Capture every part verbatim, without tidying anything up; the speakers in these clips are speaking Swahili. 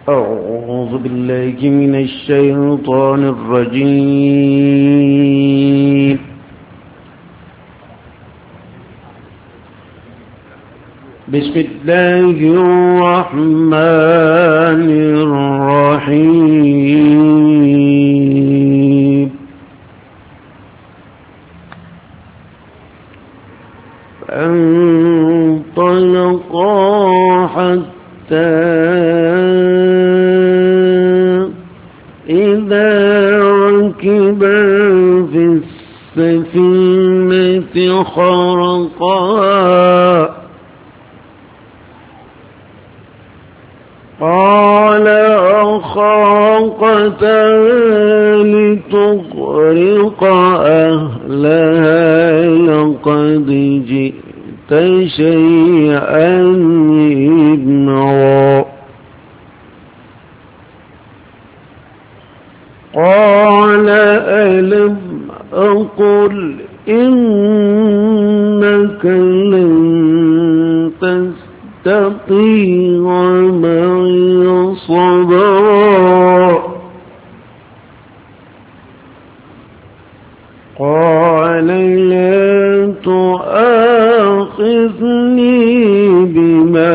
أعوذ بالله من الشيطان الرجيم. بسم الله الرحمن الرحيم. فانطلقا حتى إذا ركبا في السفينة خرقها قال أخرقتها لتغرق أهلها لقد جئت شيئا إمرا. قال ألم أقل إنك لن تستطيع معي صبرا. قال لا تؤاخذني بما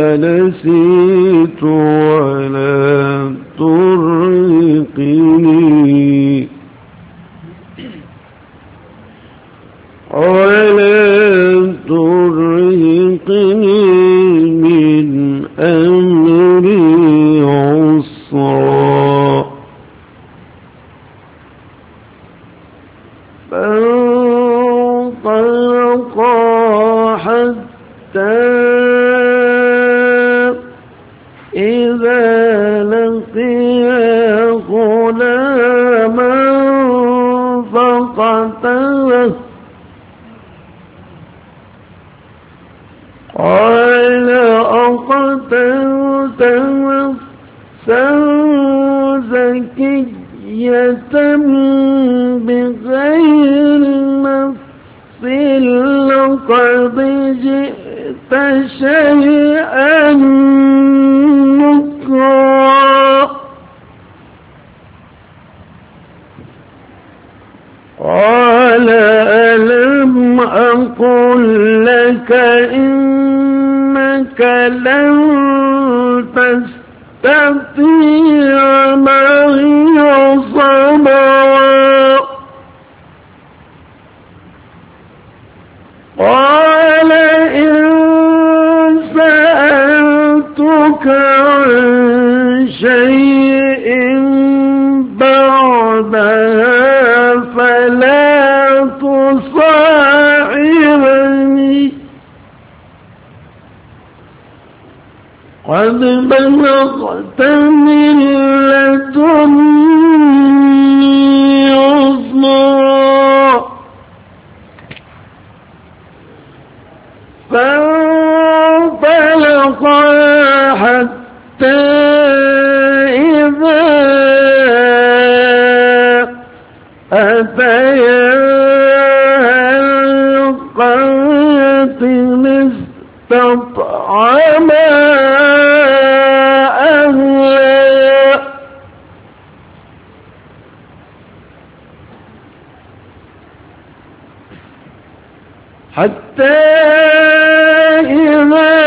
نسيت ولا ترهقني ولا ترهقني من أمري عسرا. فانطلقا حتى إذا لقيا غلاما فقتله قال أقتلت نفسا زكية بغير نفس لقد جئت شيئا نكرا. قال ألم أقل لك إنك لن تستطيع معي صبرا. قال إن سألتك عن شيء بعدها فلا تصاحبني قد بلغت من لدني عذرا. فانطلقا حتى إذا أتيا القرية استطعما أهلها حتى إذا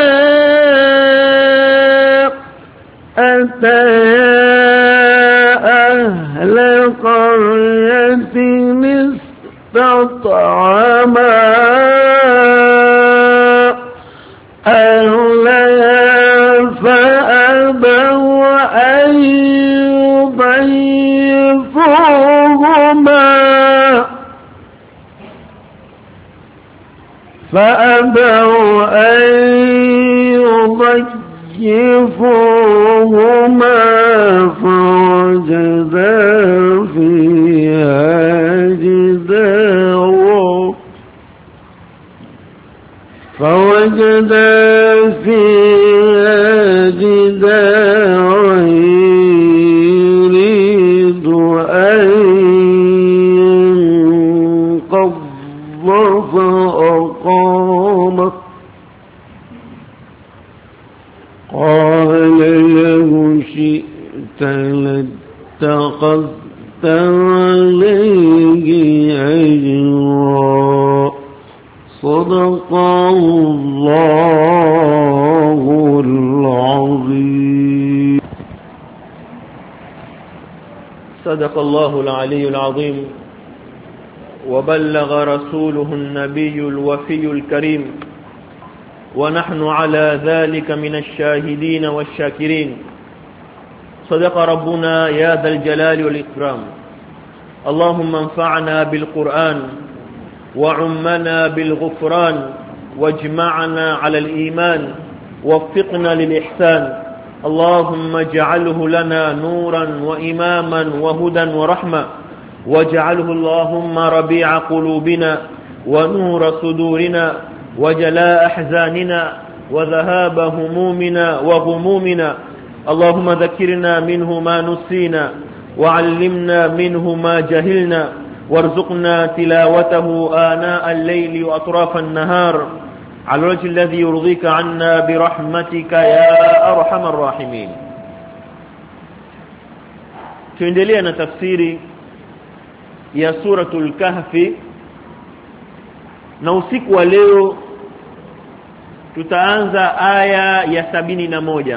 أتيا أهل قرية استطعما أهلها فأبوا أن يضيفوهما فأبوا أن يضيفوهما فوجدا فيها جدارا فوجدا فيها جدارا يريد أن ينقض فأقامه قال شئت لاتخذت عليه أجرا صدق الله العظيم. صدق الله العلي العظيم وبلغ رسوله النبي الوفي الكريم ونحن على ذلك من الشاهدين والشاكرين. صدق ربنا يا ذا الجلال والإكرام. اللهم انفعنا بالقرآن وعمنا بالغفران واجمعنا على الإيمان ووفقنا للإحسان. اللهم اجعله لنا نورا وإماما وهدى ورحمة، واجعله اللهم ربيع قلوبنا ونور صدورنا وجلاء أحزاننا وذهاب همومنا وغمومنا. اللهم ذكرنا منه ما نسينا وعلمنا منه ما جهلنا، وارزقنا تلاوته آناء الليل وأطراف النهار على الوجه الذي يرضيك عنا برحمتك يا أرحم الراحمين. tuendelea na tafsiri ya suratul kahfi, na usiku wa leo tutaanza aya ya sabini na moja,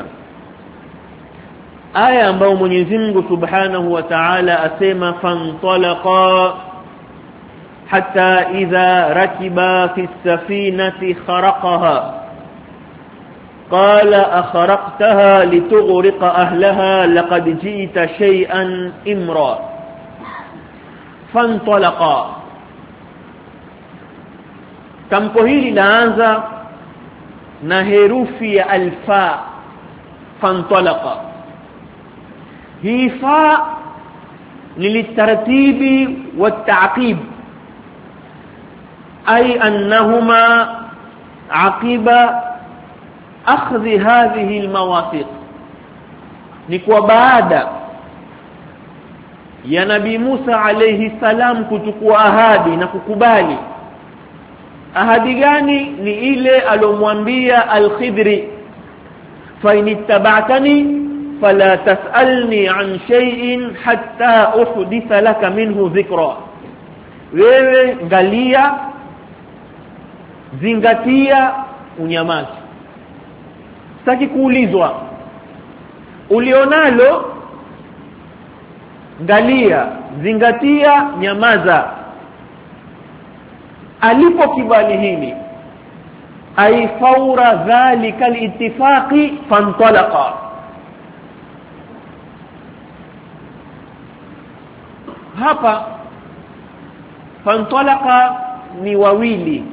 aya ambayo Mwenyezi Mungu Subhanahu wa Ta'ala asema fantalaqa hatta idha rakiba fi safinati kharaqaha qala akharaqtaha litughriqa ahlaha laqad ji'ta shay'an imra. Fantalaqa, tamko hili laanza na herufi ya alfa. Fantalaqa, hii fa ni litartibi wa ta'qib, ay annahuma aqiba akhdhi hadhihi almawathiq, ni kwa baada ya Nabii Musa alayhi salam kuchukua ahadi na kukubali. Ahadi gani? Ni ile alomwambia al-Khidri, fa in ittaba'tani fala tas'alni an shay'in hatta uhditha laka minhu dhikra. Wewe ngalia, zingatia, unyamazi, sitaki kuulizwa. Ulionalo ngalia, zingatia, nyamaza. Alipokubali hili, ay fawra dhalika al-ittifaqi fantalaqa. Hapa fantalaqa ni wawili,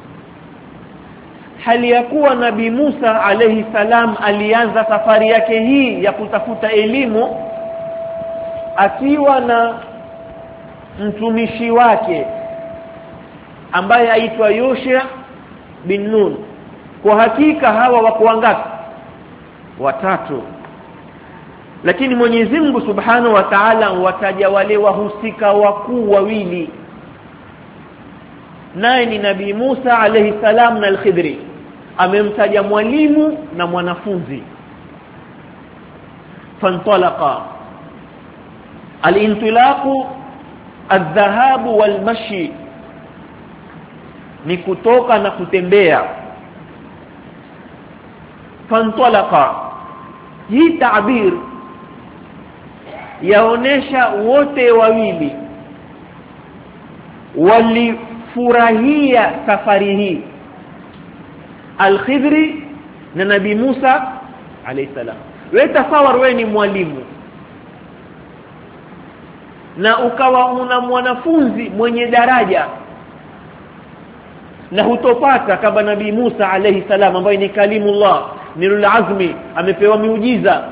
hali ya kuwa Nabii Musa alayhi salam alianza safari yake hii ya kutafuta elimu akiwa na mtumishi wake ambaye aitwa Yosha bin Nun. Kwa hakika hawa wako wangapi? Watatu. Lakini Mwenyezi Mungu Subhanahu wa Ta'ala wataja wale wahusika wakuu wawili, naye ni Nabii Musa alayhi salam na al-Khidri. Amemtaja mwalimu na mwanafunzi. Fantalaqa, al-intilaqu adh-dhahabu wal-mashi, ni kutoka na kutembea. Fantalaqa, hii taabir yaonesha wote wawili walifurahia safari hii, al-Khidri na Nabii Musa alayhi salam. Wewe tasawar, wewe ni mwalimu na ukawa una mwanafunzi mwenye daraja, na hutopata kama Nabii Musa alayhi salam ambaye ni kalimullah, nilul azmi, amepewa miujiza,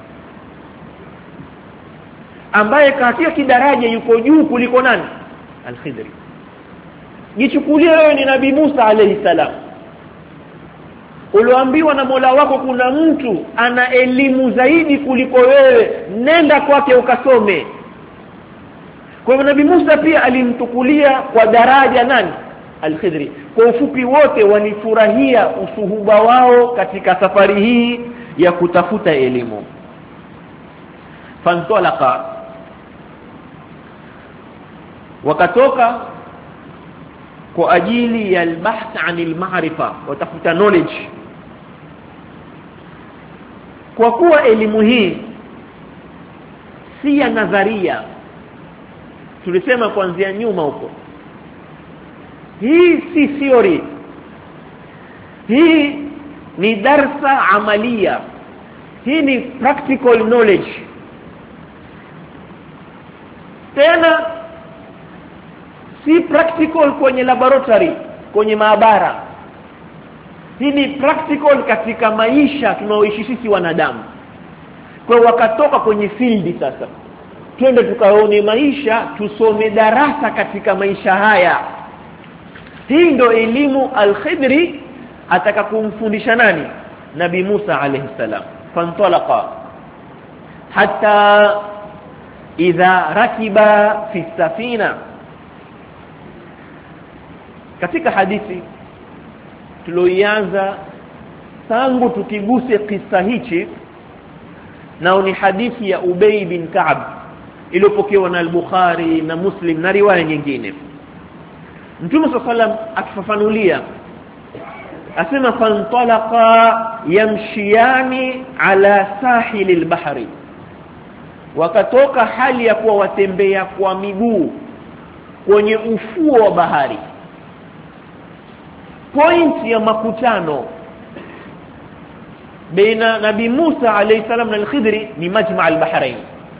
ambaye katika kidaraja yuko juu kuliko nani? Al-Khidri. Jichukulie wewe ni Nabii Musa alayhi salam, ulioambiwa na Mola wako kuna mtu ana elimu zaidi kuliko wewe, nenda kwake ukasome. Kwa hivyo Nabii Musa pia alimtukulia kwa daraja nani? Al-Khidri. Kwa ufupi, wote walifurahia usuhuba wao katika safari hii ya kutafuta elimu. fantalaqa, wakatoka kwa ajili ya albahth anil ma'rifa, watafuta knowledge. Kwa kuwa elimu hii si ya nadharia, tulisema kuanzia nyuma huko, hii si theory, hii ni darsa amalia, hii ni practical knowledge. Tena si practical kwenye laboratory, kwenye maabara. Hii ni practical katika maisha tunaoishi sisi wanadamu. Kwa wakatoka kwenye field sasa, twende tukaone maisha, tusome darasa katika maisha haya. Hii ndo elimu Al-Khidri ataka kumfundisha nani? Nabii Musa alayhi salam. Fantalaqa hatta idha rakiba fi safina. Katika hadithi tuloianza tangu tukiguse kisa hichi, nao ni hadithi ya Ubay bin Ka'b iliyopokewa na Al-Bukhari na Muslim na riwaya nyingine. Mtume sallallahu alayhi wasallam akifafanulia asema fantalaqa yamshiyani ala sahilil bahri, wakatoka hali ya kuwa watembea kwa miguu kwenye ufuo wa bahari. Point ya makutano baina Nabii Musa alayhi salam na Al-Khidri ni Majma' al-Bahrain,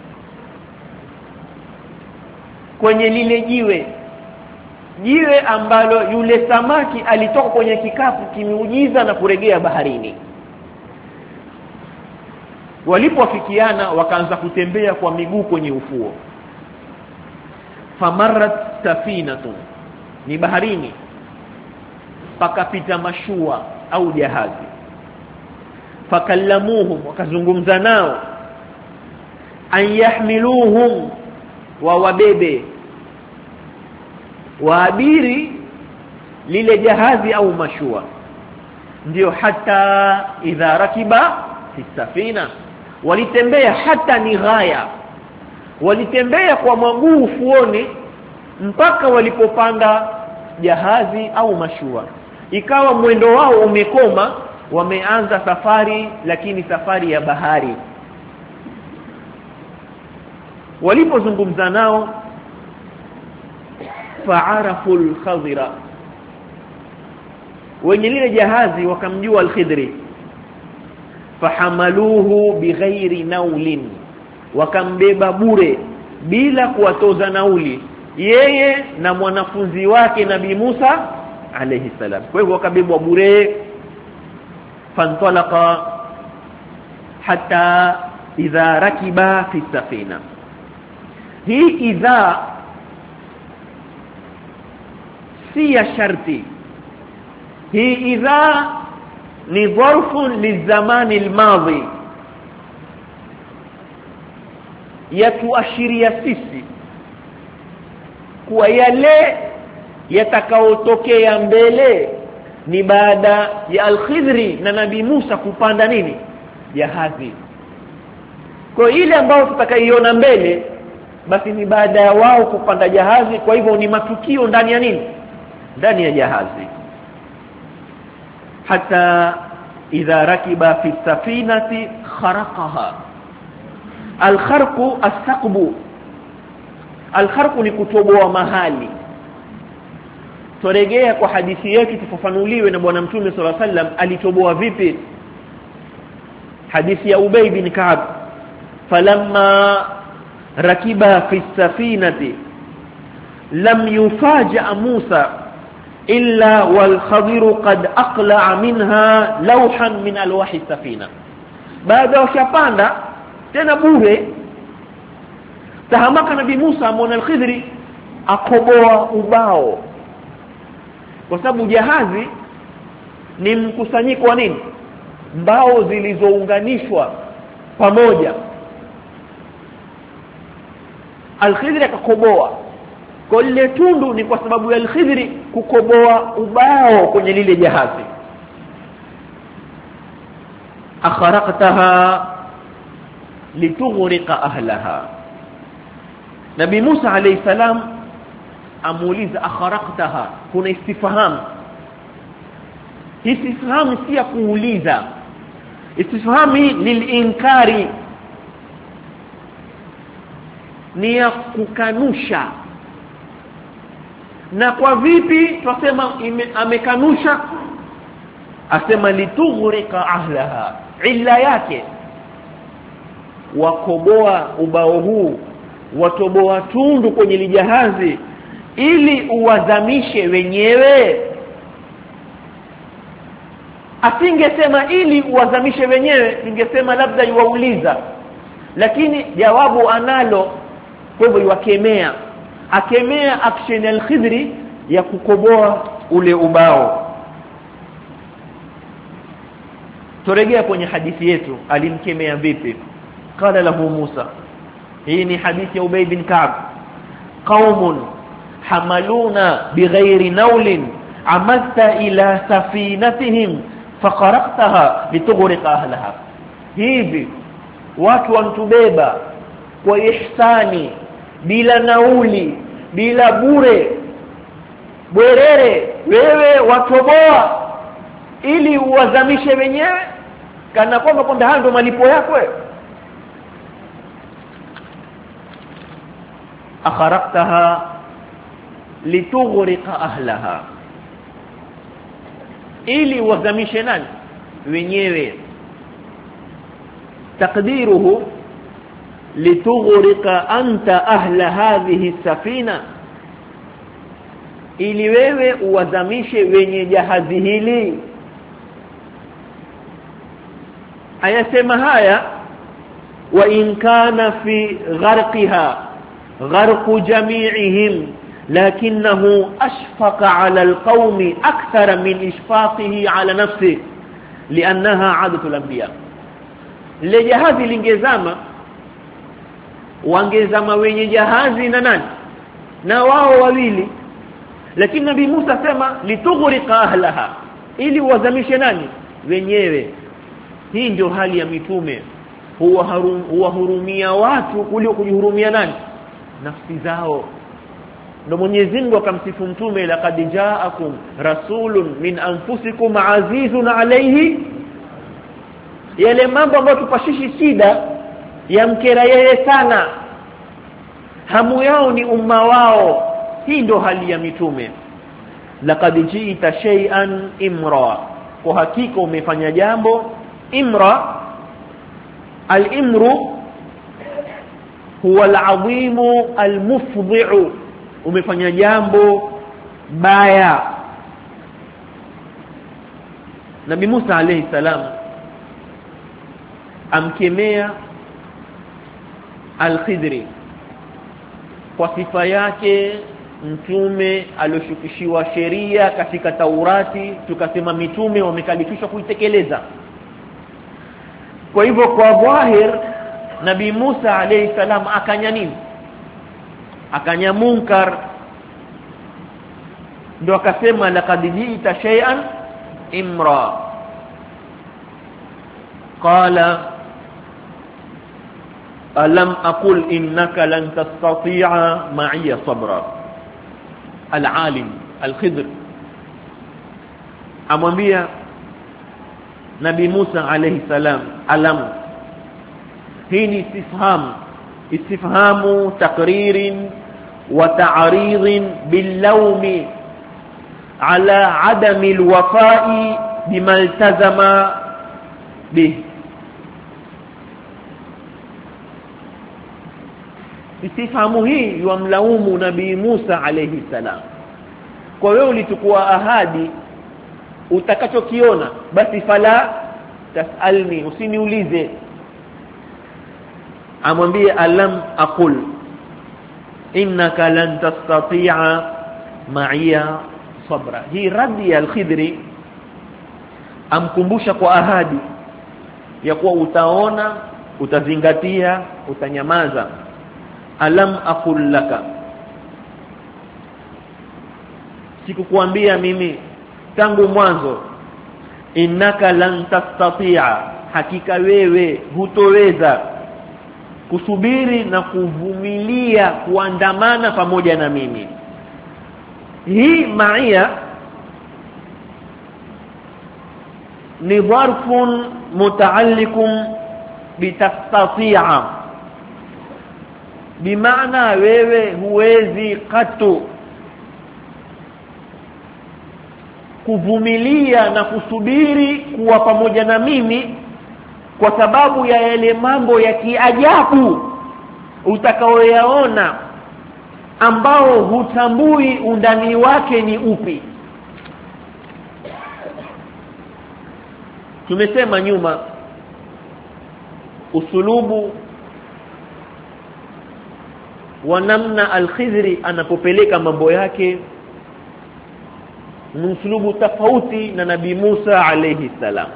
kwenye lile jiwe jiwe ambalo yule samaki alitoka kwenye kikapu kimeujiza na kuregea baharini. Walipofikiana wakaanza kutembea kwa miguu kwenye ufuo. Famarrat safinatun, ni baharini, pakapita mashua au jahazi. Fakallamuhum, wakazungumza nao, an yahmiluhum, wa wabebe waabiri lile jahazi au mashua. Ndio hata idha rakiba fi safina, walitembea hata ni ghaya, walitembea kwa mguu ufuoni mpaka walipopanda jahazi au mashua. Ikawa mwendo wao umekoma, wameanza safari, lakini safari ya bahari. Walipozungumza nao fa'arafu al-Khidra, wenye lile jahazi wakamjua Al-Khidri. Fahamaluhu bighairi naulin, wakambeba bure bila kuwatoza nauli, yeye na mwanafunzi wake Nabii Musa alayhi salam. Kwa hivyo wakabebwa bure. Fantalaqa hatta idha rakiba fi safina. Hii idha si ya sharti, hii idha ni dharfu lizamani almadhi, yatuashiria sisi kuwa yale yatakaotokea mbele ni baada ya Al-Khidri na Nabii Musa kupanda nini? Jahazi. Kwa ile ambayo tutakaiona mbele basi ni baada ya wao kupanda jahazi. Kwa hivyo ni matukio ndani ya nini? Ndani ya jahazi. Hata idha rakiba fi safinati kharaqaha. Al-kharqu as-saqbu, al-kharqu ni kutoboa mahali. Turegea kwa hadithi yetu tufafanuliwe na bwana Mtume sallallahu alaihi wasallam alitoboa vipi. Hadithi ya Ubay bin Ka'b, falamma rakiba fi safinati lam yufaja Musa illa wal Khadiru qad aqla'a minha lawhan min alwahi safina. Baada wakapanda tena bure, tahamaka Nabii Musa amona Al-Khidri akoboa ubao, kwa sababu jahazi ni mkusanyiko wa nini? Mbao zilizounganishwa pamoja. Al-Khidri akakoboa. Kwa lile tundu ni kwa sababu ya Al-Khidri kukoboa ubao kwenye lile jahazi. Akharaqtaha litughriqa ahlaha. Nabii Musa alayhi salam amuuliza akharaqtaha, kuna istifham. Hii istifham si ya kuuliza, istifhami lilinkari, ni ya kukanusha. Na kwa vipi tunasema amekanusha? Asema litughriqa ahlaha, illa yake wakoboa ubao huu, watoboa tundu kwenye lijahazi ili uwazamishe wenyewe. Asingesema ili uwazamishe wenyewe, ningesema labda yuwauliza, lakini jawabu analo, kwa hivyo yuwakemea. Akemea action al-Khidri ya kukoboa ule ubao. Turejea kwenye hadithi yetu, alimkemea vipi? Qala lahu Musa, hii ni hadithi ya Ubay bin Ka'b, qaumun hamaluna bighairi nawlin amadta ila safinatihim faqaraqtaha litughriqa ahlaha. Hivi watu wantubeba kwa ihsani, bila nauli, bila bure, bwerere, wewe watoboa ili uwazamishe wenyewe, kana kwamba kwamba hayo ndio malipo yako. Akharaqtaha litughriqa ahlaha, ili uwazamishe nani? Wenyewe. Taqdiruhu litughriqa anta ahla hadhihi safina, ili wewe uwazamishe wenye jahazi hili. Ayasema haya, wa in kana fi gharqiha gharqu jami'ihim lakinahu ashfaqa 'ala alqawmi akthara min ishfaqihi 'ala nafsihi li'annaha 'adatu al-anbiya. Le jahazi lingezama, wangezama wenye jahazi na nani? Na wao wawili. Lakini Nabii Musa sema litughriqa ahlaha, ili wazamishe nani? Wenyewe. Hii ndio hali ya mitume, huwa huwahurumia watu kuliko kujihurumia nani? Nafsi zao. Ndio Mwenyezi Mungu akamsifu mtume, laqad ja'akum rasulun min anfusikum azizun alayhi, yale mambo ambayo tupashishi shida yamkera yeye sana, hamu yao ni umma wao. Hii ndio hali ya mitume. Laqad ji'ta shay'an imra, kwa hakika umefanya jambo imra. Al-imru huwa al-'azimu al-mufdhi'u, umefanya jambo baya. Nabii Musa alayhi salam amkemea al-Khidri kwa sifa yake mtume alioshukishiwa sheria katika Taurati, tukasema mitume wamekalifishwa kuitekeleza. Kwa hivyo kwa dhahir Nabii Musa alayhi salam akanya nini? Akanya munkar. Ndio akasema laqad ji'ta shay'an imra. Qala alam aqul innaka lan tastati'a ma'iya sabra. Al-alim al-Khidr amwambia Nabii Musa alayhi salam, alam, hii ni istifham, istifhamu taqririn wa ta'ridin bil-lawmi ala adami al-wafa'i bima iltazama bih. Istifhamu hii yamlaumu Nabii Musa alayhi salam, kwa wewe ulichukua ahadi, utakachokiona basi fala tasalni, usiniulize. Amwambie alam aqul innaka lan tastati'a ma'iya sabra. Hii radi ya al-Khidri amkumbusha kwa ahadi ya kuwa utaona, utazingatia, utanyamaza. Alam aqul laka, sikukuambia mimi tangu mwanzo, innaka lan tastati'a, hakika wewe hutoweza, kusubiri na kuvumilia kuandamana pamoja na mimi. Hii maia ni dharfun mutaallikum bitastati'a, bimaana wewe huwezi katu kuvumilia na kusubiri kuwa pamoja na mimi kwa sababu ya yale mambo ya kiajabu utakaoyaona ambao hutambui undani wake ni upi. Tumesema nyuma usulubu wa namna al-Khidri anapopeleka mambo yake ni usulubu tofauti na Nabii Musa alayhi salam.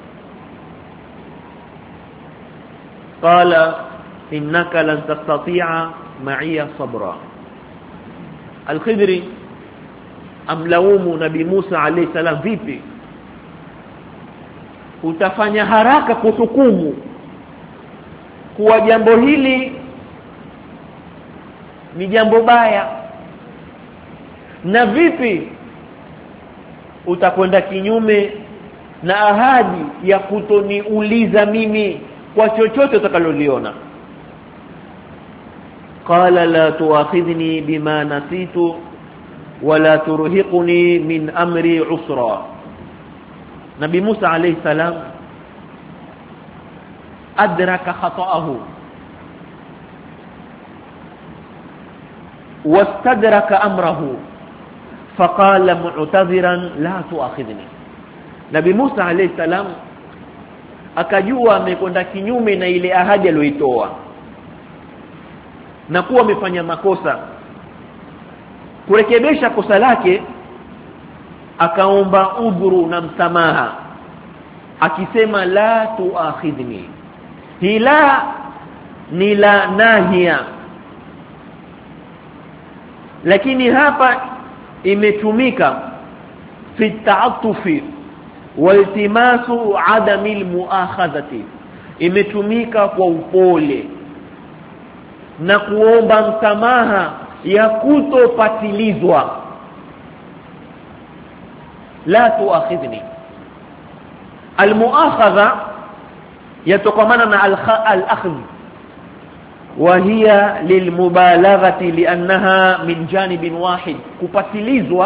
Qala innaka lan tastati'a ma'iya sabra. Al-Khidri amlaumu Nabii Musa alayhi salam, vipi utafanya haraka kuhukumu kuwa jambo hili ni jambo baya, na vipi utakwenda kinyume na ahadi ya kutoniuliza mimi kwa chochote utakaloliona? Qala la tuakhidhni bima nasitu wala turhiqni min amri usra. Nabii Musa alayhi salam adraka khata'ahu wastadraka amrahu faqala mu'tadhiran la tuakhidhni. Nabii Musa alayhi salam akajua amekwenda kinyume na ile ahadi aliyoitoa na kuwa amefanya makosa. Kurekebisha kosa lake akaomba udhuru na msamaha akisema la tuakhidhni. Hila ni la nahia, lakini hapa imetumika fi ta'attufi wa iltimasu adami almuakhadhati, imetumika kwa upole na kuomba msamaha ya kutopatilizwa. La tuakhidhni, almuakhadha yatokamana na al-akhdh wa hiya lilmubalaghati li'annaha min janibin wahid. Kupatilizwa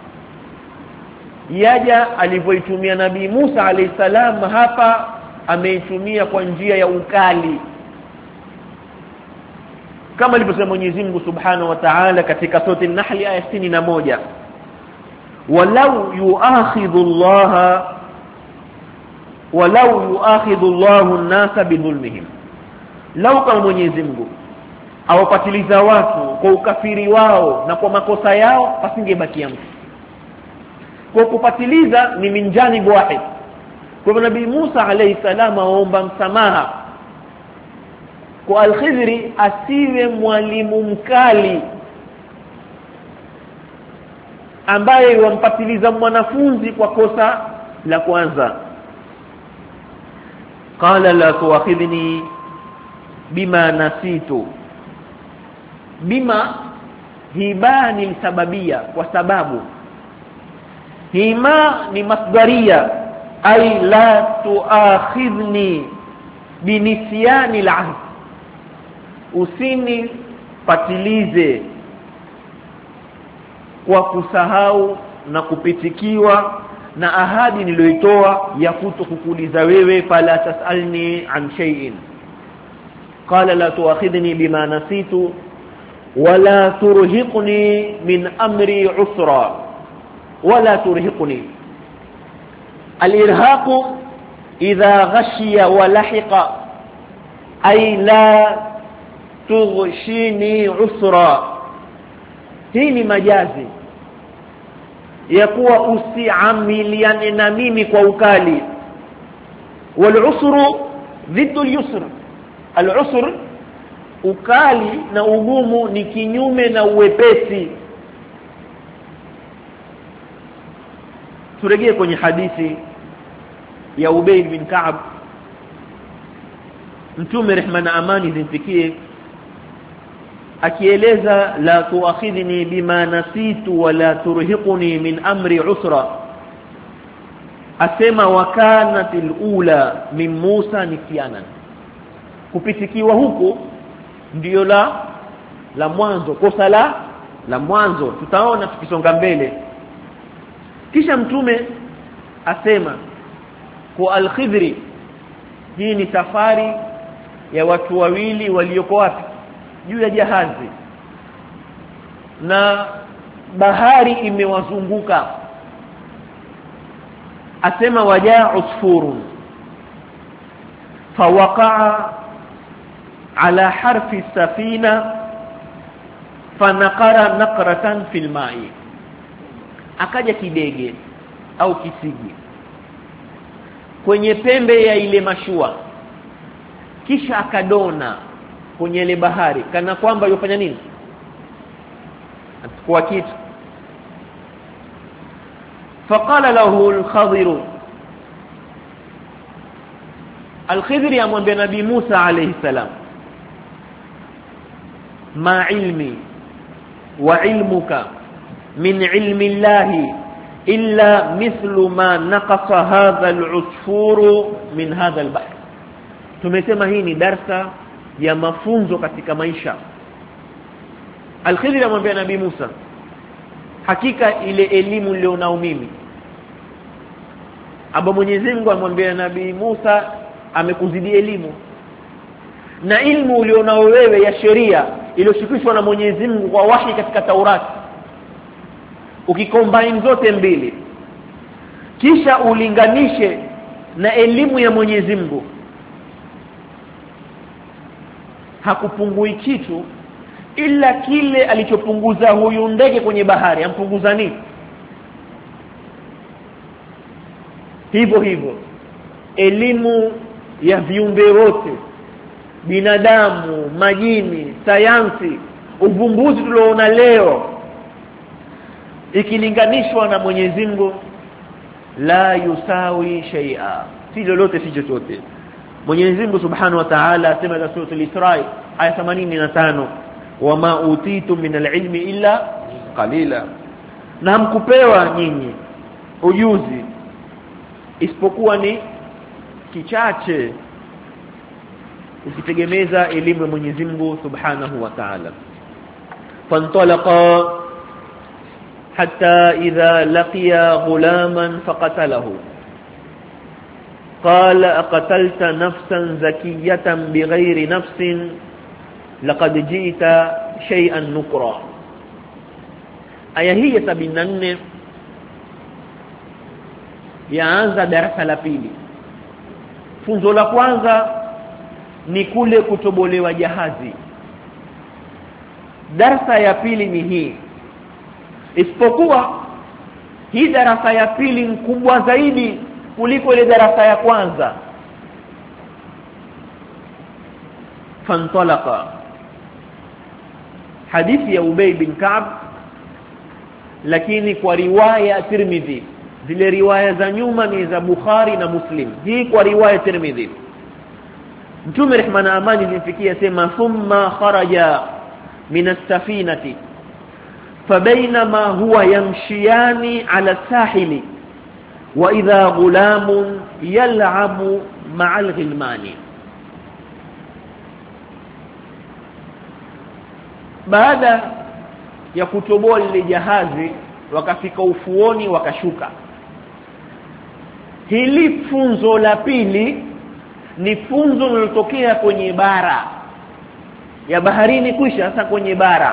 yaja alivyoitumia Nabii Musa alayhi salam, hapa ameitumia kwa njia ya ukali, kama alivyosema Mwenyezi Mungu Subhanahu wa Ta'ala katika sura An-Nahl aya sitini na moja, walau yu'akhidhu Allah walau yu'akhidhu Allahu an-nasa bidhulmihim, lau kama Mwenyezi Mungu awapatiliza watu kwa ukafiri wao na kwa makosa yao, pasingebakia mtu. Kwa kupatiliza ni min janib wahid. Kwa hivyo Nabii Musa alayhi salam aomba msamaha kwa Al-Khidri asiwe mwalimu mkali ambaye wampatiliza mwanafunzi kwa kosa la kwanza. Qala la tuakhidhni bima nasitu. Bima hiba ni sababia, kwa sababu. Hima ni masdaria, ay la tuakhidhni binisyani al-ahd, usini patilize kwa kusahau na kupitikiwa na ahadi niliyoitoa ya kutokukuuliza wewe, fala tasalni an shay'in. Qala la tuakhidhni bima nasitu wala turhiqni min amri usra. Wala turhiqni, al-irhaq idha ghashiya wa lahiqa, ay la tughshini usra. Hii ni majazi ya kuwa usiamiliane na mimi kwa ukali. Wal usru dhiddu al-yusr, al-usr ukali na ugumu ni kinyume na uwepesi. Turejee kwenye hadithi ya Ubay bin Ka'b Mtume rehma na amani zimfikie akieleza la tuakhidhni bima nasitu wala turhiquni min amri usra, asema wakanatil ula min Musa nisyanan, kupitikiwa huko ndio la la mwanzo, kosa la la mwanzo, tutaona tukisonga mbele. Kisha mtume asema kwa al-Khidri, hii ni safari ya watu wawili walioko wapi? Juu ya jahazi, na bahari imewazunguka. Asema wajaa usfurun fawaqa'a ala harfi safina fanaqara naqratan fil ma'i, akaja kidege au kisigi kwenye pembe ya ile mashua, kisha akadona kwenye ile bahari kana kwamba yofanya nini, atakuwa kitu. Faqala lahu al-Khidr, al-Khidr amwambia Nabii Musa alayhi salam, ma ilmi wa ilmuka min ilmi Allahi illa mithlu ma naqasa hadha al-usfuru min hadha al-bahr. Tumesema hii ni darsa ya mafunzo katika maisha. Al-Khidr amwambia Nabii Musa, hakika ile elimu nilionao mimi, aba Mwenyezi Mungu amwambia Nabii Musa amekuzidi elimu, na ilmu ulionao wewe ya sheria iliyoshikishwa na Mwenyezi Mungu kwa wahi katika Taurati, ukicombine zote mbili kisha ulinganishe na elimu ya Mwenyezi Mungu, hakupungui kitu ila kile alichopunguza huyu ndege kwenye bahari. Ampunguza nini? Hivyo hivyo elimu ya viumbe wote, binadamu, majini, sayansi, uvumbuzi tulioona leo, ikilinganishwa na Mwenyezi Mungu la yusawi shay'a, si lolote si chochote. Mwenyezi Mungu Subhanahu wa Ta'ala asema katika sura al-Isra aya themanini na tano, wama utitu min al-ilmi illa qalila, na hamkupewa nyinyi ujuzi isipokuwa ni kichache, ukitegemeza elimu ya Mwenyezi Mungu Subhanahu wa Ta'ala. Fantalaqa hatta idha laqiya ghulaman faqatalahu qala aqatalta nafsan zakiyatan bighayri nafsin laqad ji'ta shay'an nukra. Aya hii ya sabini na nne yaanza darasa la pili. Funzo la kwanza ni kule kutobolewa jahazi. Darasa ya pili ni hii, isipokuwa hii darasa ya pili ni kubwa zaidi kuliko ile darasa ya kwanza. Fantalaqa, hadithi ya Ubay bin Ka'b, lakini kwa riwaya Tirmidhi. Zile riwaya za nyuma ni za Bukhari na Muslim, hii kwa riwaya Tirmidhi. Mtume rehma na amani zimfikia sema, thumma kharaja min as-safinati fabainama huwa yamshiyani ala sahili wa idha ghulamun yal'abu ma'al ghilmani. Baada ya kutoboa lile jahazi wakafika ufuoni wakashuka. Hili funzo la pili ni funzo lilotokea kwenye bara ya baharini, kisha sasa kwenye bara.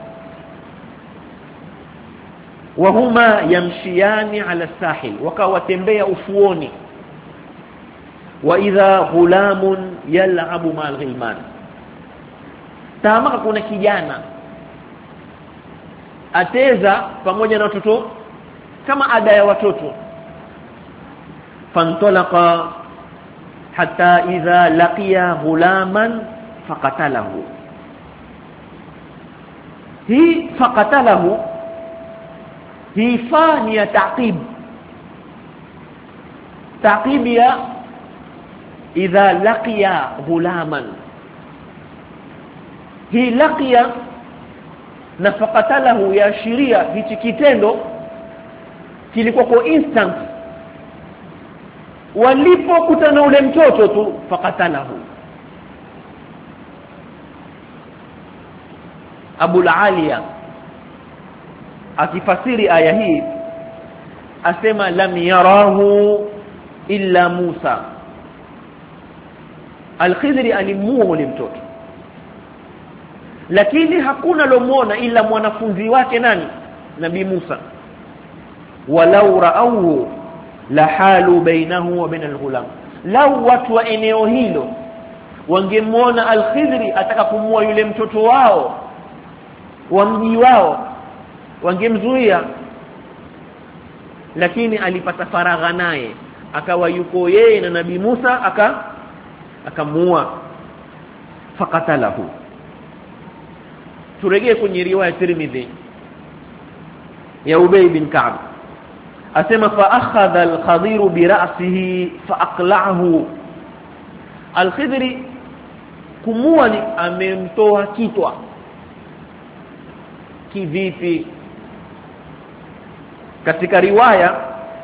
Wahuma yamshiyani ala sahil, wakawatembea ufuoni. Wa idha ghulamun yal'abu ma'al ghilman, tamaka kuna kijana ateza pamoja na watoto kama ada ya watoto. Fantalaqa hatta idha laqiya ghulaman faqatalahu. Hii faqatalahu hii fani ya taqib, taqib ya idha laqiya ghulaman. Hii laqiya na faqatalahu ya shiria, hichi kitendo kilikuwa kwa instant walipokutana ule mtoto tu, faqatalahu. Abu al-Aliya akifasiri aya hii asema lam yarahu illa Musa. Al-Khidri alimuona ule mtoto, lakini hakuna lomuona ila mwanafunzi wake nani? Nabii Musa. Walau ra'awhu la halu bainahu wa bain al-ghulam. Lau watu wa eneo hilo wangemuona Al-Khidri atakakumua yule mtoto wao wa mji wao, wangemzuia, lakini alipata faragha naye, akawa yuko yeye na Nabii Musa, aka akamuua, faqatalahu. Turejee kwenye riwaya Tirmidhi ya Ubay bin Ka'b, asema fa akhadha al-Khadir bi ra'sihi fa aqla'ahu. Al-Khidri kumua ni amemtoa kitwa. Kivipi? Katika riwaya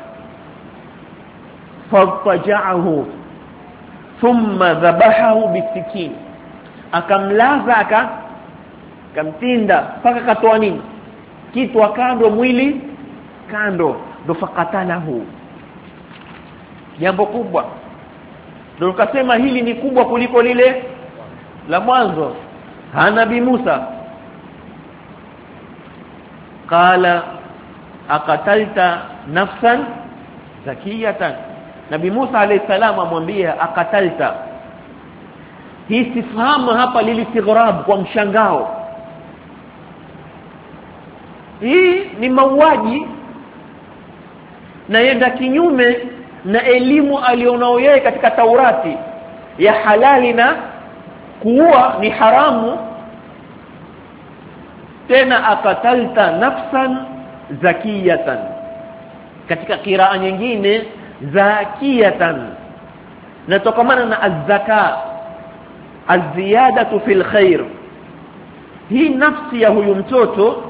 faja'ahu thumma dhabahahu bisikin, akamlaza aka kamtinda paka katoa nini? Kitwa kando, mwili kando, ndo faqatalahu. Jambo kubwa, ndio ukasema hili ni kubwa kuliko lile la mwanzo. Ha, Nabii Musa qala aqatalta nafsan zakiyatan. Nabii Musa alayhi salam amwambia aqatalta. Hii sifahamu hapa lilisighrab, kwa mshangao. Hii ni mauaji na yenda kinyume na elimu alionao yeye katika Taurati ya halali na kuua ni haramu. Tena akatalta nafsan zakiyatan, katika qiraa nyingine zakiyatan, natokamana na az-zaka, az-ziyadatu fil khair. Hii nafsi ya huyu mtoto,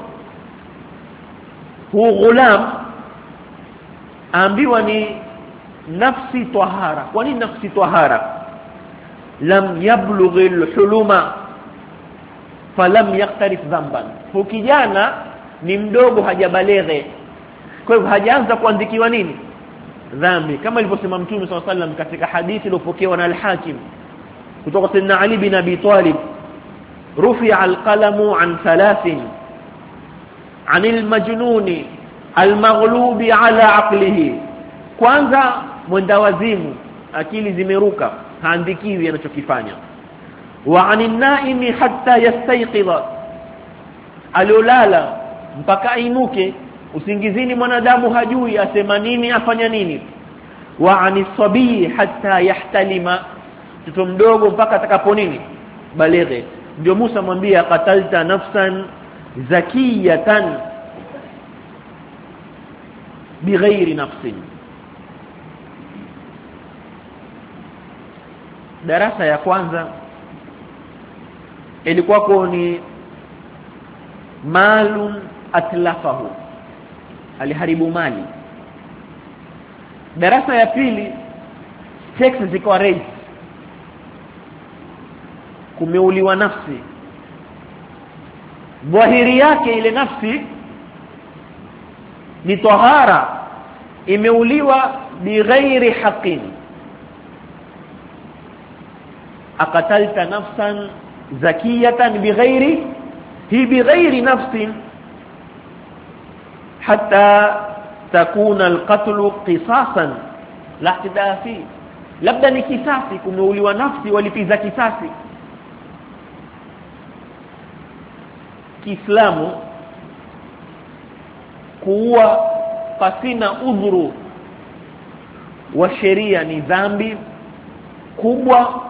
huu ghulam, ambiwa ni nafsi tahara. Kwa nini nafsi tahara? Lam yablughi al-huluma falam yaqtarif dhanban. Kijana ni mdogo, hajabaleghe, kwa hivyo hajaanza kuandikiwa nini? Dhambi, kama alivyosema Mtume sallallahu alaihi wasallam katika hadithi iliyopokewa na al-Hakim kutoka Sayyidina Ali bin Abi Talib, rufi'a al-qalamu an thalathin, anil majnuni al-maghlubi ala aqlihi. Kwanza mwenda wazimu, akili zimeruka, haandikiwi anachokifanya. Wa anin naimi hatta yastayqidha, aliolala mpaka ainuke usingizini, mwanadamu hajui asema nini afanya nini. Wa anis sabii hatta yahtalima, mtoto mdogo mpaka atakapo nini? Balighe. Ndio Musa mwambia qatalta nafsan zakiyatan bighairi nafsin. Darasa ya kwanza ilikuwa kwa ni malun atlafahu, aliharibu mali. Darasa ya pili sex zikawa rape, kumeuliwa nafsi. Dhahiri yake ile nafsi ni tahara, imeuliwa bighairi haqqin. Aqatalta nafsan zakiyatan bighairi, hi bighairi nafsin, hatta takuna alqatlu qisasan la ihtidafi. Labda ni kisasi, kumeuliwa nafsi, walipiza kisasi. Kiislamu kuua pasina udhuru wa sheria ni dhambi kubwa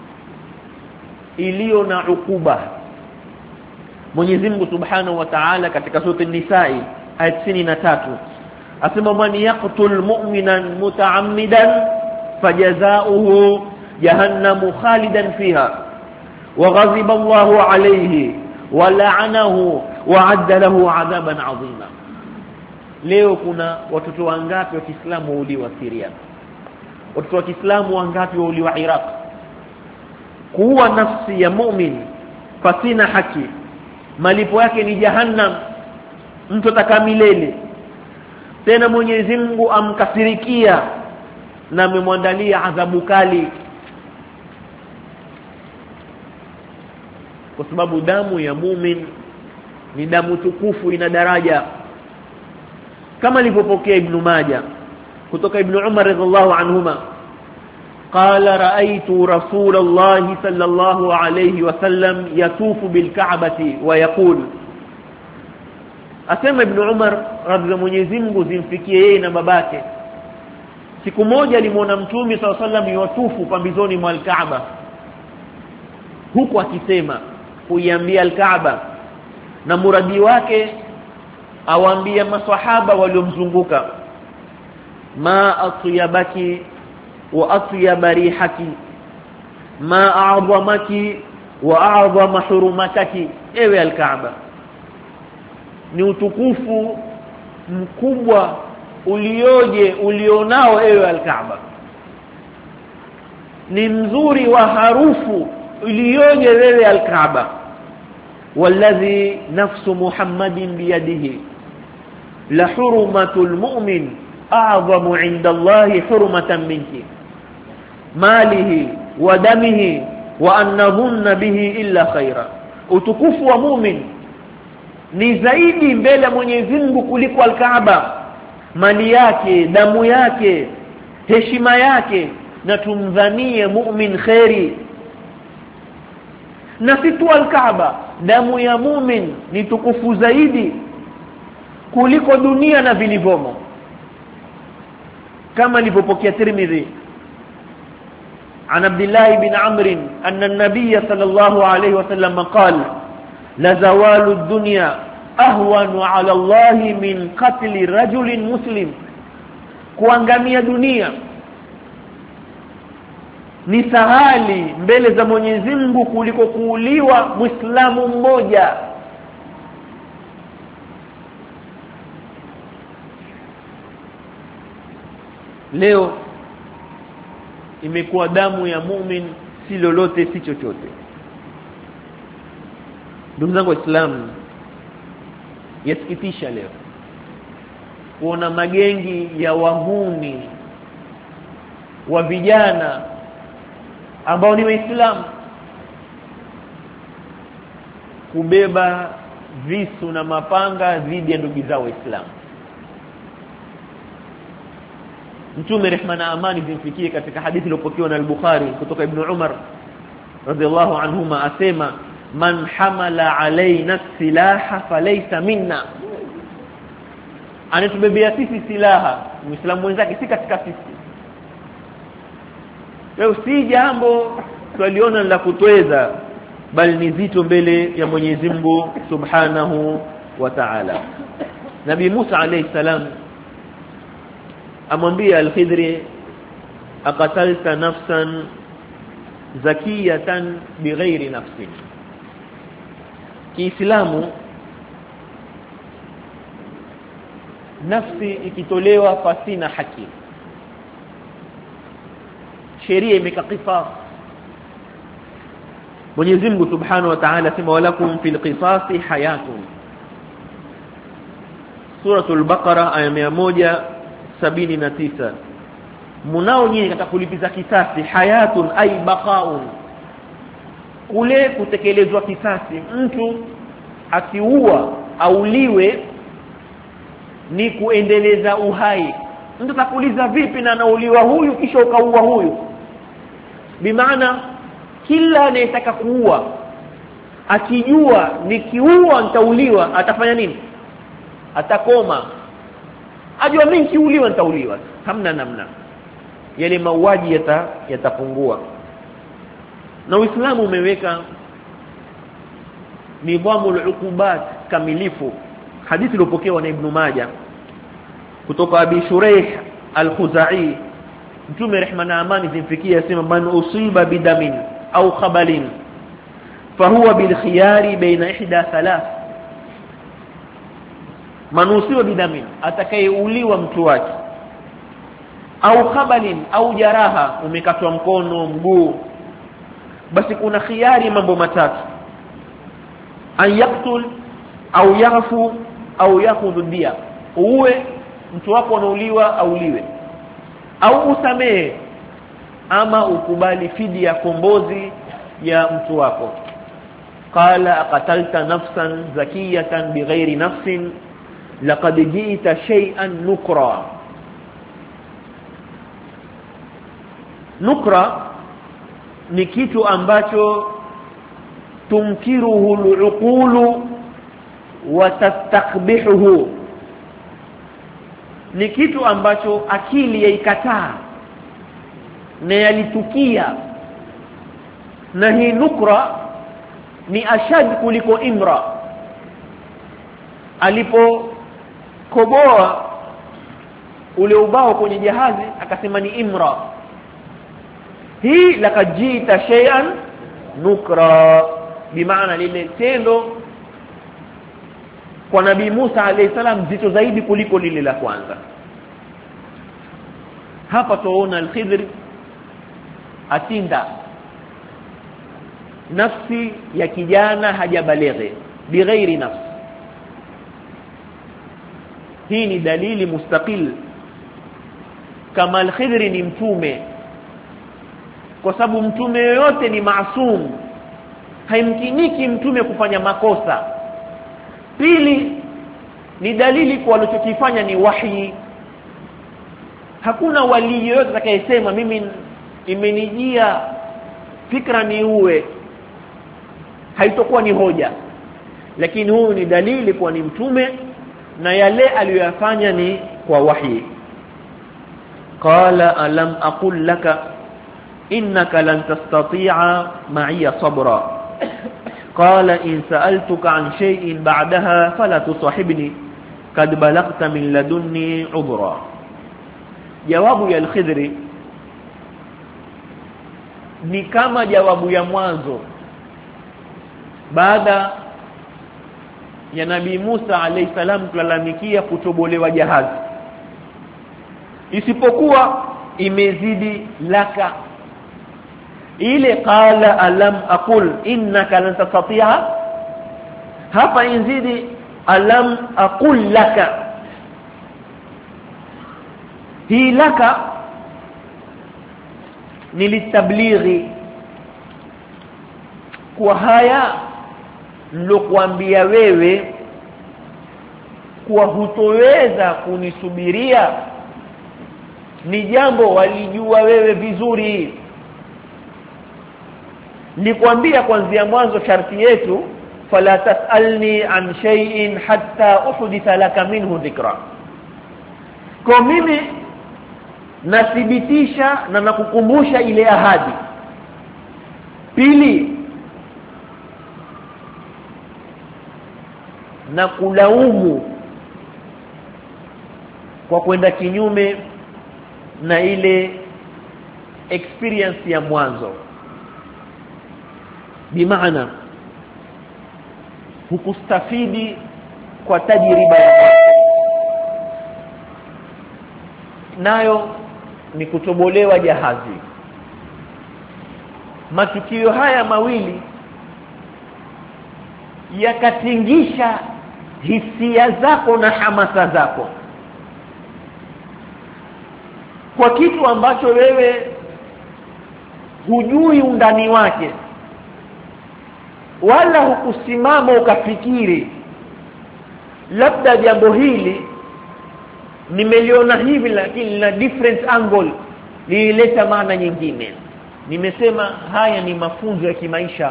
iliyo na ukuba. Mwenyezi Mungu Subhanahu wa Ta'ala katika sura An-Nisa aya tisini na tatu asema man yaqtul mu'minan muta'ammidan fajazaohu jahannamu khalidan fiha wa ghadiba Allahu alayhi wa la'anahu wa 'adda lahu 'adaban 'azima. Leo kuna watoto wangapi wa Kiislamu wauliwa Syria? Watoto wa Kiislamu wangapi wauliwa Iraq? Kuua nafsi ya mu'min pasina haki malipo yake ni jahannam, mtu atakamilele. Tena Mwenyezi Mungu amkasirikia na amemwandalia adhabu kali, kwa sababu damu ya mu'min ni damu tukufu, ina daraja. Kama alivyopokea Ibn Majah kutoka Ibn Umar radhiallahu anhuma, qala ra'aytu Rasulullah sallallahu alayhi wasallam yatufu bil Ka'bati wa yaqul, asema Ibn Umar radhiallahu Mwenyezi Mungu zimfikie yeye na babake, siku moja alimuona Mtume sallallahu alayhi wasallam yatufu pambizoni mwa al-Kaaba, huku akisema kuiambia al-Kaaba, na muradi wake awaambia maswahaba waliomzunguka, ma atyabaki wa atyaba rihaki, ma a'zamaki wa a'zama hurumataki, ewe al-Kaaba, ni utukufu mkubwa ulioje ulionao ewe al-Kaaba, ni mzuri wa harufu ulioje wewe al-Kaaba, walladhi nafsu Muhammadin biyadihi la hurumatul mu'min a'zamu 'inda Allahi hurmatan minki malihi wa damihi wa annahunna bihi illa khaira. Utukufu wa mu'min ni zaidi mbele ya Mwenyezi Mungu kuliko al-Kaaba, mali yake, damu yake, heshima yake, na tumdhanie mu'min khairi. Na si tu al-Kaaba, damu ya mu'min ni tukufu zaidi kuliko dunia na vilivyomo, kama alivyopokea Tirmidhi عن عبد الله بن عمرو أن النبي صلى الله عليه وسلم قال لزوال الدنيا أهون على الله من قتل رجل مسلم. kuangamia dunia ni sahali mbele za Mwenyezi Mungu kuliko kuuliwa Muislamu mmoja. Leo imekuwa damu ya mu'min si lolote, si chochote. Ndugu zangu Waislamu, yasikitisha leo kuona magengi ya wahuni wa vijana ambao ni Waislamu kubeba visu na mapanga dhidi ya ndugu zao Waislamu. Mtume rehma na amani zimfikie katika hadithi iliyopokewa na al-Bukhari kutoka Ibn Umar radhiallahu anhuma asema, man hamala alaina silaha falaysa minna, anatubebea sisi silaha Muislamu mwenzake si katika sisi. Leo si jambo tuliona la kutweza, bali ni zito mbele ya Mwenyezi Mungu Subhanahu wa Ta'ala. Nabii Musa alayhi salam amwambia al-Khidri, aqatalta nafsan zakiyatan bighairi nafsin. Kiislamu nafsi ikitolewa pasina haki, sheria imekaqisas. Mwenyezi Mungu Subhanahu wa Ta'ala sema, walakum fil qisasi hayatun. Suratul Baqara aya mia moja sabini na tisa. Munao nyinyi katika kulipiza kisasi, hayatun ay baqaun, kule kutekelezwa kisasi. Mtu akiua auliwe ni kuendeleza uhai. Mtu atakuuliza vipi na anauliwa huyu kisha ukaua huyu? Bimaana kila anayetaka kuua akijua nikiua nitauliwa, atafanya nini? Atakoma. Ajua mimi nikiuliwa nitauliwa, hamna namna, yale mauaji yata yatapungua. Na Uislamu umeweka nidhamul uqubat kamilifu. Hadithi iliyopokewa na Ibn Majah kutoka Abi Shuraih al-Khuzai Mtume rehma na amani zimfikia asema man usiba bidamin au khabalin fahuwa bil khiyari baina ihda thalath. Man usiba bidamin, atakayeuliwa mtu wake, au khabalin, au jaraha, umekatwa mkono, mguu, basi kuna khiyari mambo matatu: an yaqtul au yaghfu au yakhudhu dia. Uwe mtu wako anauliwa auliwe, au usamehe ama ukubali fidia, kombozi ya mtu wako. Qala aqatalta nafsan zakiyatan bighairi nafsin laqad ji'ta shay'an nukra. Nukra ni kitu ambacho tunkiruhu al-uqulu wa tastakbihuhu, ni kitu ambacho akili yaikataa na yalitukia. Na hii nukra ni ashad kuliko imra. Alipokoboa ule ubao kwenye jahazi akasema ni imra. Hii lakajita shay'an nukra, bimaana lile tendo kwa Nabii Musa alayhi salam zito zaidi kuliko lile la kwanza. Hapa tuona al-Khidr atinda nafsi ya kijana hajabalighi bighairi nafsi. Hii ni dalili mustaqil kama al-Khidr ni mtume, kwa sababu mtume yote ni maasum, haimkiniki mtume kufanya makosa. Pili, ni dalili kwa alichokifanya ni wahi. Hakuna wali yote atakayesema mimi imenijia fikra ni uwe, haitakuwa ni hoja. Lakini huu ni dalili kwa ni mtume na yale aliyofanya ni kwa wahi. Qala alam aqul laka innaka lan tastati'a ma'iya sabra. Qala in sa'altuka an shay'in ba'daha fala tusahibni kad balaghta min ladunni udra. Jawabu ya al-Khidri ni kama jawabu ya mwanzo baada ya Nabii Musa alayhi salam kulalamikia kutobolewa jahazi, isipokuwa imezidi laka ile qala alam aqul innaka lan tastati'a. Hapa inzidi alam aqul laka. Hii laka nilitablighi kwa haya nilokuambia wewe kuwa hutoweza kunisubiria, ni jambo walijua wewe vizuri. Nikwambia kuanzia mwanzo sharti yetu fala tasalni an shay'in hatta uhditha laka minhu dhikra. Kwa mimi nathibitisha na nakukumbusha ile ahadi. Pili, na kulaumu kwa kwenda kinyume na ile experience ya mwanzo, bimaana hukustafidi kwa tajriba ya mwanzo. Nayo ni kutobolewa jahazi. Matukio haya mawili yakatingisha hisia zako na hamasa zako kwa kitu ambacho wewe hujui undani wake, wala hukusimama ukafikiri labda jambo hili nimeliona hivi lakini na different angle lilileta maana nyingine. Nimesema haya ni mafunzo ya kimaisha.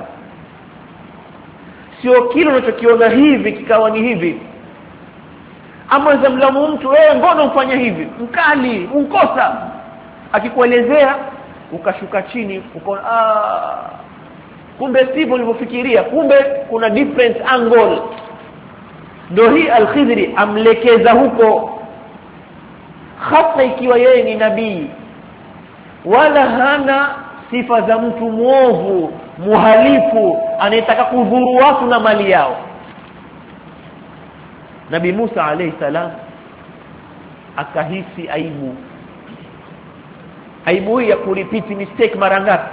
Sio kile unachokiona hivi kikawa ni hivi. Ama zamlamu mtu, wewe mbona ufanya hivi? Mkali, unkosa. Akikuelezea ukashuka chini ukaona ah kumbe sivyo ulivyofikiria, kumbe kuna different angle. Ndio hii al-Khidri amlekeza huko, hata ikiwa yeye ni nabii wala hana sifa za mtu muovu, muhalifu anayetaka kudhuru watu na mali yao. Nabii Musa alayhi salam akahisi aibu. Aibu ya kurepeat mistake mara ngapi?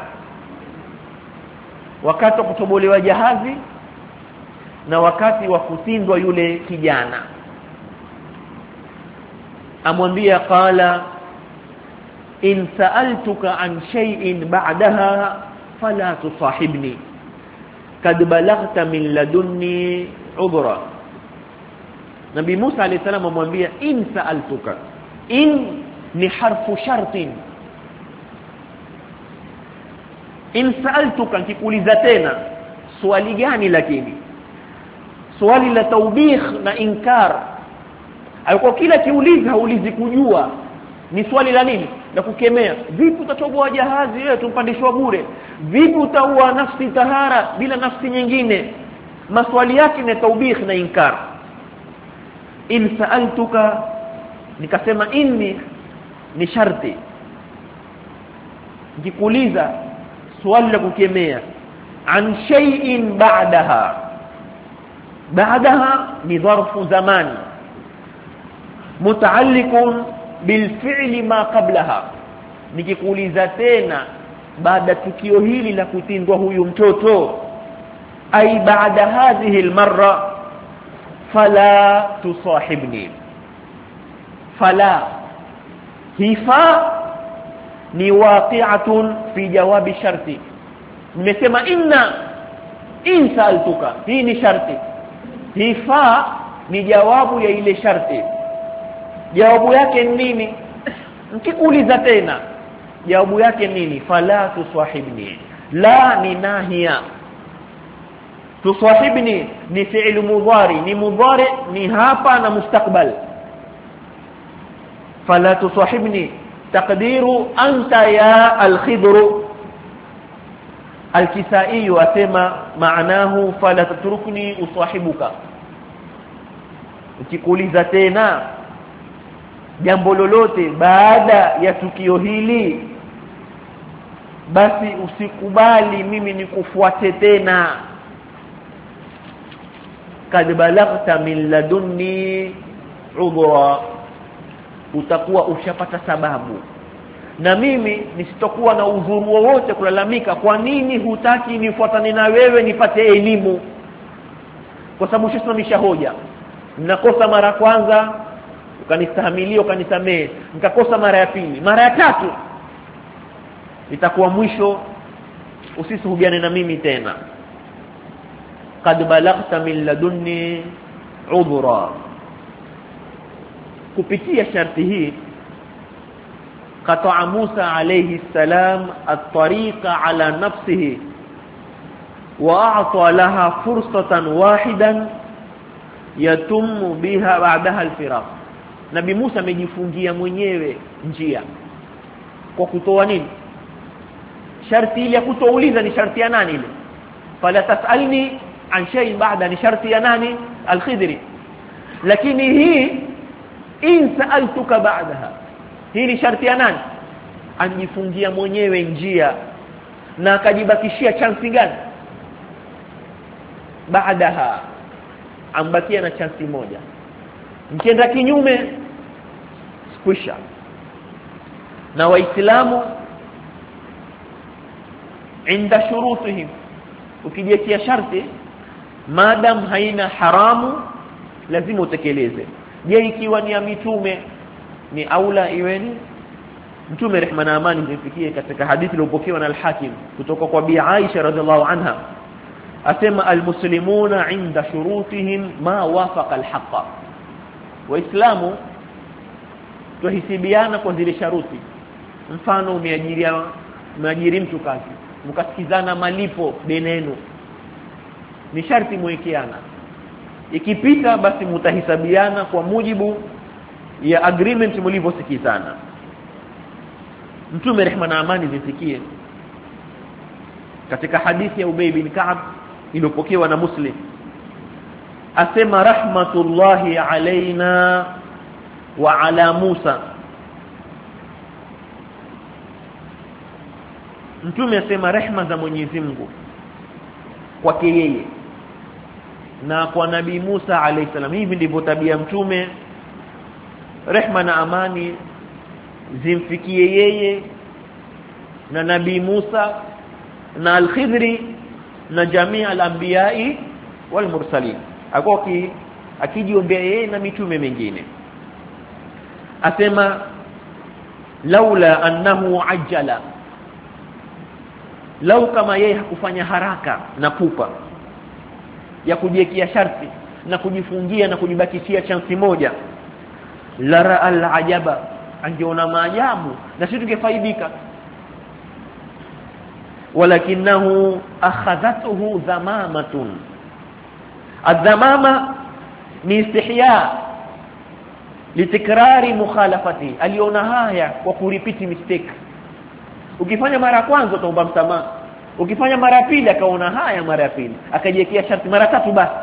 Wakati wa kutobolewa jahazi na wakati wa kutindwa yule kijana. Amwambia qala in sa'altuka an shay'in ba'daha fala tusahibni kad balaghta min ladunni udhra. Nabii Musa alayhi salam amwambia in sa'altuka, in ni harfu shartin. In sa'altuka, nikikuuliza tena swali gani? Lakini swali la taubikh na inkar. Alikuwa kila kiuliza haulizi kujua, ni swali la nini? La kukemea. Vipi utatoboa jahazi wewe tumpandishwa bure? Vipi utaua nafsi tahara bila nafsi nyingine? Maswali yake ni taubikh na inkar. In sa'altuka, nikasema inni ni sharti. Nikikuuliza swali la kukemea, an shay'in ba'daha. Ba'daha ni dharfu zamani mutaalliqun bil fi'li ma qablaha. Nikikuuliza tena baada tukio hili la kutindwa huyu mtoto, ai baada hadhihi almarra fala tusahibni. Fala hifa ni waqi'atun fi jawabi sharti. Nimesema inna in sa'altuka, hii ni sharti. Hifa ni jawabu ya ile sharti. Jawabu yake nini? Nikikuuliza tena jawabu yake nini? Fala tusahibni. La ni nahia. Tusahibni ni fi'l mudhari, ni mudhari ni hapa na mustakbal. Fala tusahibni taqdiru anta ya al-Khidr. Al-Kisai wasema maanahu fala tatrukni usahibuka. Ukikuuliza tena jambo lolote baada ya tukio hili, basi usikubali mimi nikufuate tena. Kad balaghta min ladunni udhra, utakuwa ushapata sababu na mimi nisitokuwa na udhuru wowote kulalamika kwa nini hutaki nifuatane na wewe nipate elimu, kwa sababu shisamisha hoja. Ninakosa mara kwanza ukanistahimilia ukanisamee, nikakosa mara ya pili, mara ya tatu itakuwa mwisho, usisuhubiane na mimi tena. Kad balaghta min ladunni udhra. Kupitia sharti hii qata'a Musa alayhi salam at-tariqa ala nafsihi wa a'ta laha fursatan wahidan yatum biha ba'daha al-firaq. Nabii Musa amejifungia mwenyewe njia kwa kutoa nini? Sharti ile ya kutouliza ni sharti ya nani ile? Fala tasalni an shay ba'da ni sharti ya nani? Al-Khidri. Lakini hii in sa'altuka ba'daha, hii ni sharti ya nani? Anifungia mwenyewe njia na akajibakishia chance gani? Baadaha ambakia na chance moja. Mkienda kinyume kwisha. Na waislamu inda shurutihim, ukijitia sharti madam haina haramu lazima utekeleze. Je, ikiwa ni ya mitume ni aula iweni? Mtume rehma na amani zifikie katika hadithi iliyopokewa na al-Hakim kutoka kwa Bi Aisha radhiallahu anha asema almuslimuna inda shurutihim ma wafaqa al-haqqa. Waislamu tuhisibiana kwa zile sharuti. Mfano umeajiria umeajiri mtu kazi, mkasikizana malipo benenu, ni sharti muwekeana. Ikipita basi mutahisabiana kwa mujibu ya agreement mlivyosikizana. Mtume rehma na amani zifikie katika hadithi ya Ubay bin Ka'b iliyopokewa na Muslim asema rahmatullahi alaina wa ala Musa mtume asema rehma za Mwenyezi Mungu kwake yeye na kwa nabii Musa alayhi salam. Hivi ndivyo tabia mtume, rehma na amani zimfikie yeye na nabii Musa na al-Khidri na jamii al-anbiya'i wal mursalin. Akoki akijiombea yeye na mitume mingine. Asema laula annahu ajjala, lau kama yeye hakufanya haraka na pupa ya kujiwekea sharti na kujifungia na kujibakishia chansi moja, lara al-ajaba, angeona maajabu na sisi tungefaidika. Walakinahu akhadhathu dhamamatun. Adhamama ni istihya litikrari mukhalafati, aliona haya kwa kuripiti mistake. Ukifanya mara ya kwanza utaomba msamaha, ukifanya mara ya pili akaona haya mara ya pili akajiwekea sharti mara tatu basi.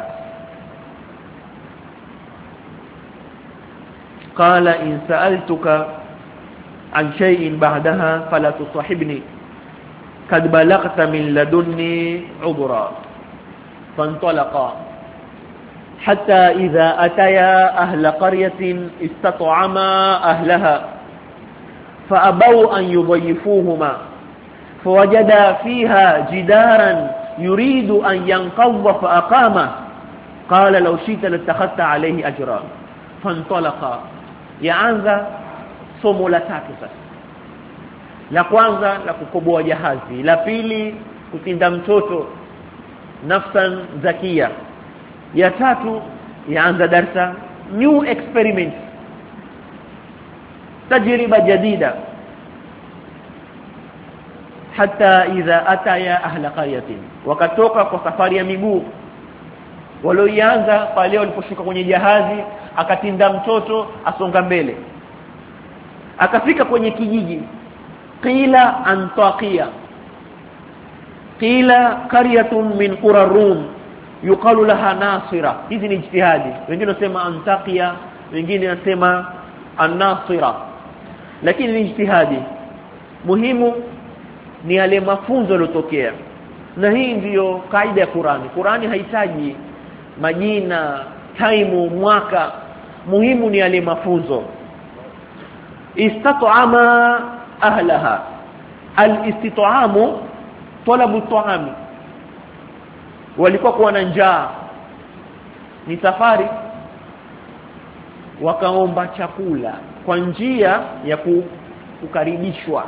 Qala in sa'altuka an shay'in ba'daha fala tusahibni kad balaghta min ladunni udra. Fantalaqa hatta idha ataya ahla qaryatin istat'ama ahlaha fa'abaw an yudayyifuhuma fawajada fiha jidaran yuridu an yanqadha fa'aqama qala law shi'ta latakhadhta alayhi ajra. Fantalaqa, yaanza somo la tatu sasa. La kwanza la kukoboa jahazi, la pili kutinda mtoto nafsan zakia, ya tatu yaanza darsa new experiment, tajriba jadida. Hatta idha ataya ahla qaryatin, wakatoka kwa safari ya miguu walioanza pale waliposhuka kwenye jahazi, akatinda mtoto asonga mbele akafika kwenye kijiji. Qila Antaqiya, qila qaryatun min qura Rum yuqalu laha Nasira. Hizi ni ijtihadi, wengine wanasema Antaqiya, wengine wanasema An-Nasira, lakini ni ijtihadi. Muhimu ni yale mafunzo yalotokea, na hii ndiyo kaida ya Qur'ani. Qur'ani haitaji majina, time, mwaka, muhimu ni yale mafunzo. Istat'ama ahlaha, al-istit'amu talabu ta'ami, walikuwa kwa na njaa, ni safari, wakaomba chakula kwa njia ya kukaribishwa.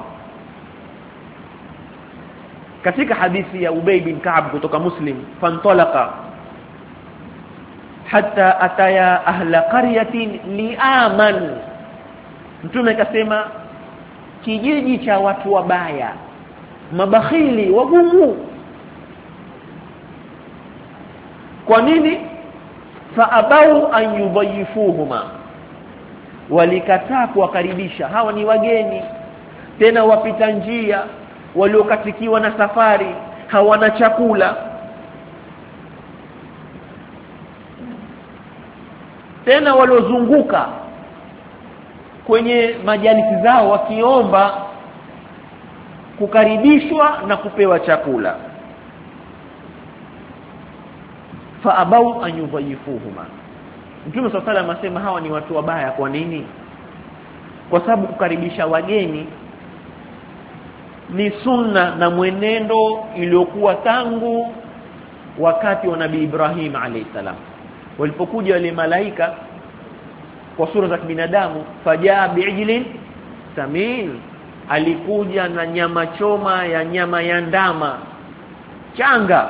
Katika hadithi ya Ubay bin Ka'b kutoka Muslim, fantalaqa hatta ataya ahla qaryatin li'aman, mtume akasema kijiji cha watu wabaya, mabakhili, wagumu. Kwa nini? Fa abau an yudayyifuhuma, walikataa kuwakaribisha. Hawa ni wageni, tena wapita njia, waliokatikiwa na safari, hawana chakula, tena waliozunguka kwenye majalisi zao wakiomba kukaribishwa na kupewa chakula. Fa abau an yudayyifuhuma. Mtume sallallahu alayhi wasallam asema hawa ni watu wabaya. Kwa nini? Kwa sababu kukaribisha wageni ni sunna na mwenendo iliyokuwa tangu wakati wa Nabii Ibrahim alayhi salam. Walipokuja wale malaika kwa sura za binadamu, fajaa bi'ijlin samin, alikuja na nyama choma ya nyama ya ndama changa.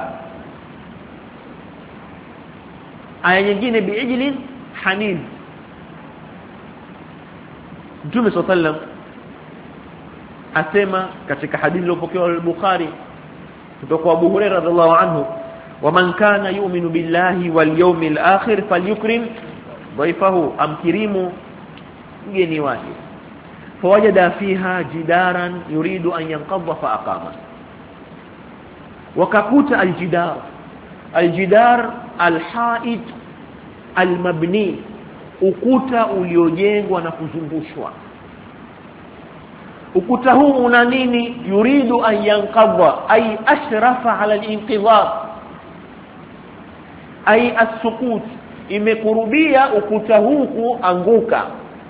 Aya nyingine bi'ijlin hanid. Mtume sallallahu alayhi wasallam asema katika hadithi iliyopokewa al-Bukhari kutoka kwa Abu Hurairah radhiallahu anhu, waman kana yu'minu billahi wal yawmil akhir falyukrim dhaifahu, amkirimu mgeni wake. Fawajada fiha jidaran yuridu an yanqadha fa aqama, wakakuta aljidar, aljidar alhaid almabni, ukuta uliojengwa na kuzungushwa. ukuta huu una nini? Yuridu an yanqadha ay ashrafa ala al-inqidhab ay as-sukut, imekurubia ukuta huu kuanguka.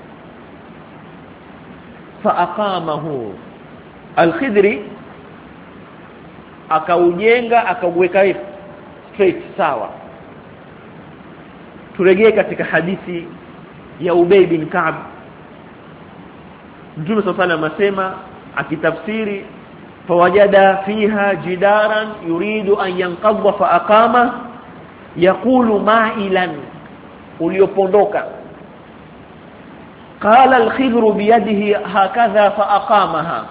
Fa aqamahu al-Khidri, akaujenga akauweka straight sawa. Turejee katika hadithi ya Ubay bin Ka'b. Mtume sallallahu alayhi wasallam asema akitafsiri, fawajada fiha jidaran yuridu an yanqadha fa aqama yaqulu ma'ilan, uliopondoka. Qala al-Khidru biyadihi hakadha fa aqamaha.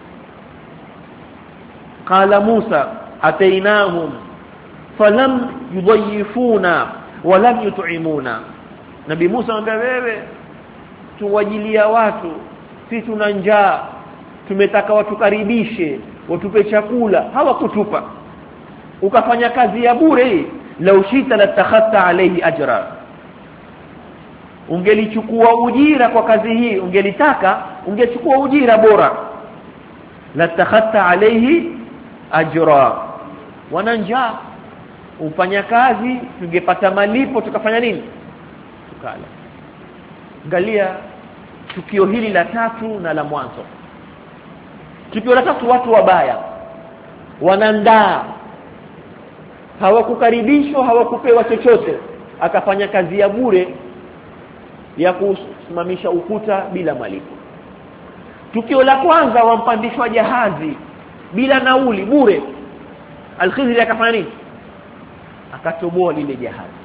Qala Musa atainahum falam yudayifuna wa lam yut'imuna. Nabii Musa anamwambia, wewe tuwajilia watu, sisi tuna njaa, tumetaka watukaribishe, watupe chakula, hawakutupa. Ukafanya kazi ya bure. Lau shita latakhatta alayhi ajra, ungelichukua ujira kwa kazi hii, ungelitaka ungechukua ujira bora. Latakhatta alayhi ajra, wana njaa, ufanya kazi, tungepata malipo, tukafanya nini? Tukala. Angalia tukio hili la tatu na la mwanzo. Tukio la tatu, watu wabaya wanandaa, hawakukaribishwa, hawakupewa chochote, akafanya kazi ya bure ya kusimamisha ukuta bila malipo. Tukio la kwanza, wampandishwa jahazi bila nauli, bure. Al-Khidri akafanya nini? Akatoboa lile jahazi.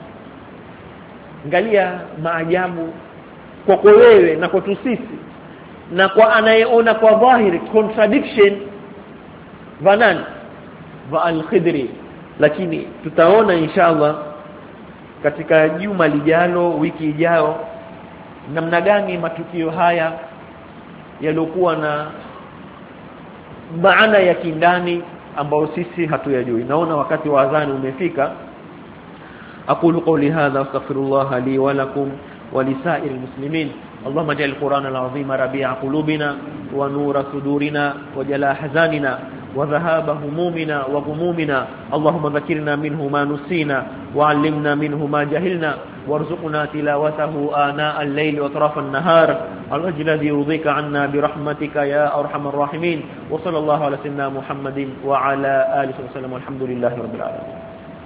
Angalia maajabu kwa kwa wewe na kwa sisi, na kwa anayeona kwa dhahiri contradiction vanan va Al-Khidri. Lakini tutaona inshallah katika juma lijalo, wiki ijayo, namna gani matukio haya yaliokuwa na maana ya kindani ambao sisi hatuyajui. Naona wakati wa adhani umefika. Aqulu qawli hadha astaghfirullah li wa lakum wa lisa'iril muslimin. اللهم اجعل القرآن العظيم ربيع قلوبنا ونور صدورنا وجلاء حزاننا وذهاب همومنا وغمومنا. اللهم ذكرنا منه ما نسينا وعلمنا منه ما جهلنا وارزقنا تلاوته آناء الليل وطرف النهار على وجه الذي يرضيك عنا برحمتك يا أرحم الراحمين. وصلى الله على سيدنا محمد وعلى آله وسلم والحمد لله رب العالمين.